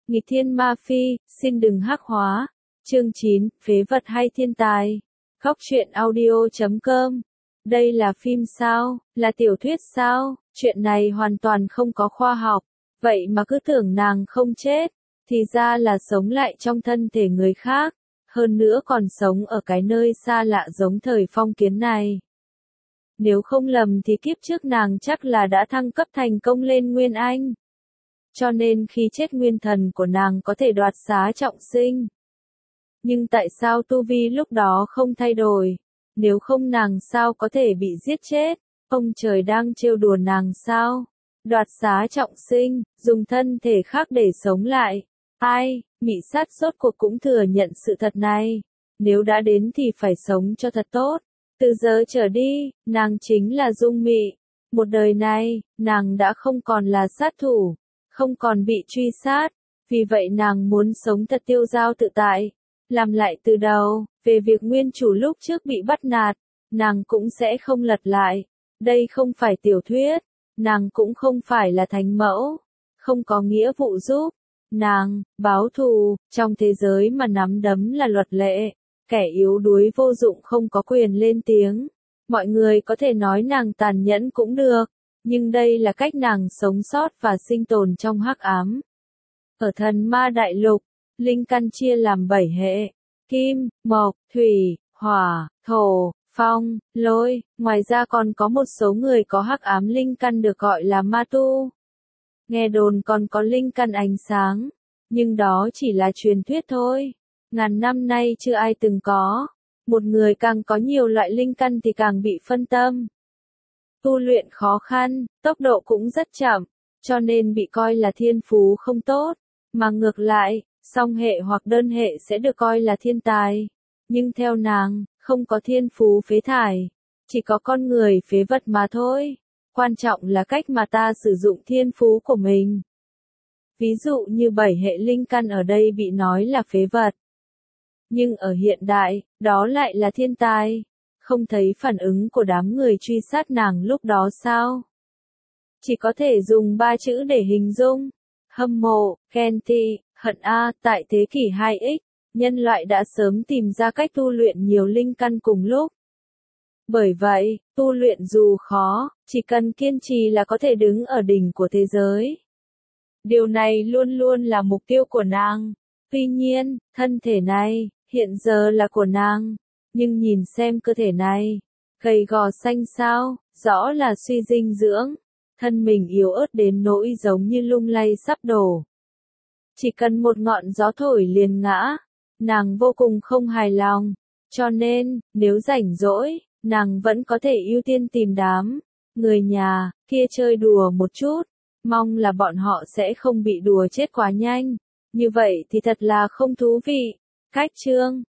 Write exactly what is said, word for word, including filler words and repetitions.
Nghịch thiên ma phi, xin đừng hắc hóa. Chương chín, phế vật hay thiên tài. Góc truyện audio chấm com. Đây là phim sao? Là tiểu thuyết sao? Chuyện này hoàn toàn không có khoa học. Vậy mà cứ tưởng nàng không chết. Thì ra là sống lại trong thân thể người khác. Hơn nữa còn sống ở cái nơi xa lạ giống thời phong kiến này. Nếu không lầm thì kiếp trước nàng chắc là đã thăng cấp thành công lên Nguyên Anh. Cho nên khi chết nguyên thần của nàng có thể đoạt xá trọng sinh. Nhưng tại sao tu vi lúc đó không thay đổi? Nếu không nàng sao có thể bị giết chết? Ông trời đang trêu đùa nàng sao? Đoạt xá trọng sinh, dùng thân thể khác để sống lại. Ai, Mị Sát rốt cuộc cũng thừa nhận sự thật này. Nếu đã đến thì phải sống cho thật tốt. Từ giờ trở đi, nàng chính là Dung Mị. Một đời này, nàng đã không còn là sát thủ, không còn bị truy sát. Vì vậy nàng muốn sống thật tiêu dao tự tại. Làm lại từ đầu, về việc nguyên chủ lúc trước bị bắt nạt, nàng cũng sẽ không lật lại. Đây không phải tiểu thuyết, nàng cũng không phải là thánh mẫu, không có nghĩa vụ giúp nàng báo thù. Trong thế giới mà nắm đấm là luật lệ, kẻ yếu đuối vô dụng không có quyền lên tiếng. Mọi người có thể nói nàng tàn nhẫn cũng được, nhưng đây là cách nàng sống sót và sinh tồn trong hắc ám. Ở Thần Ma Đại Lục, linh căn chia làm bảy hệ: kim, mộc, thủy, hỏa, thổ, phong, lôi. Ngoài ra còn có một số người có hắc ám linh căn được gọi là ma tu. Nghe đồn còn có linh căn ánh sáng, nhưng đó chỉ là truyền thuyết thôi. Ngàn năm nay chưa ai từng có. Một người càng có nhiều loại linh căn thì càng bị phân tâm. Tu luyện khó khăn, tốc độ cũng rất chậm, cho nên bị coi là thiên phú không tốt. Mà ngược lại, song hệ hoặc đơn hệ sẽ được coi là thiên tài. Nhưng theo nàng, không có thiên phú phế thải, chỉ có con người phế vật mà thôi. Quan trọng là cách mà ta sử dụng thiên phú của mình. Ví dụ như bảy hệ linh căn ở đây bị nói là phế vật. Nhưng ở hiện đại, đó lại là thiên tài. Không thấy phản ứng của đám người truy sát nàng lúc đó sao? Chỉ có thể dùng ba chữ để hình dung. Hâm mộ, ghen tị, hận a. Tại thế kỷ hai x, nhân loại đã sớm tìm ra cách tu luyện nhiều linh căn cùng lúc. Bởi vậy, tu luyện dù khó, chỉ cần kiên trì là có thể đứng ở đỉnh của thế giới. Điều này luôn luôn là mục tiêu của nàng. Tuy nhiên, thân thể này, hiện giờ là của nàng. Nhưng nhìn xem cơ thể này, gầy gò xanh xao, rõ là suy dinh dưỡng. Thân mình yếu ớt đến nỗi giống như lung lay sắp đổ. Chỉ cần một ngọn gió thổi liền ngã. Nàng vô cùng không hài lòng. Cho nên, nếu rảnh rỗi, nàng vẫn có thể ưu tiên tìm đám người nhà kia chơi đùa một chút. Mong là bọn họ sẽ không bị đùa chết quá nhanh. Như vậy thì thật là không thú vị. Cách chương